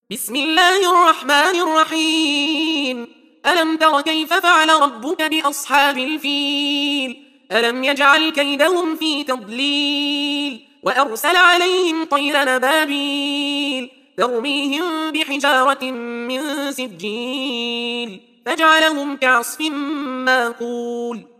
بسم الله الرحمن الرحيم. ألم تر كيف فعل ربك بأصحاب الفيل؟ ألم يجعل كيدهم في تضليل وأرسل عليهم طيرا نبابيل ترميهم بحجارة من سجيل فجعلهم كعصف ماكول.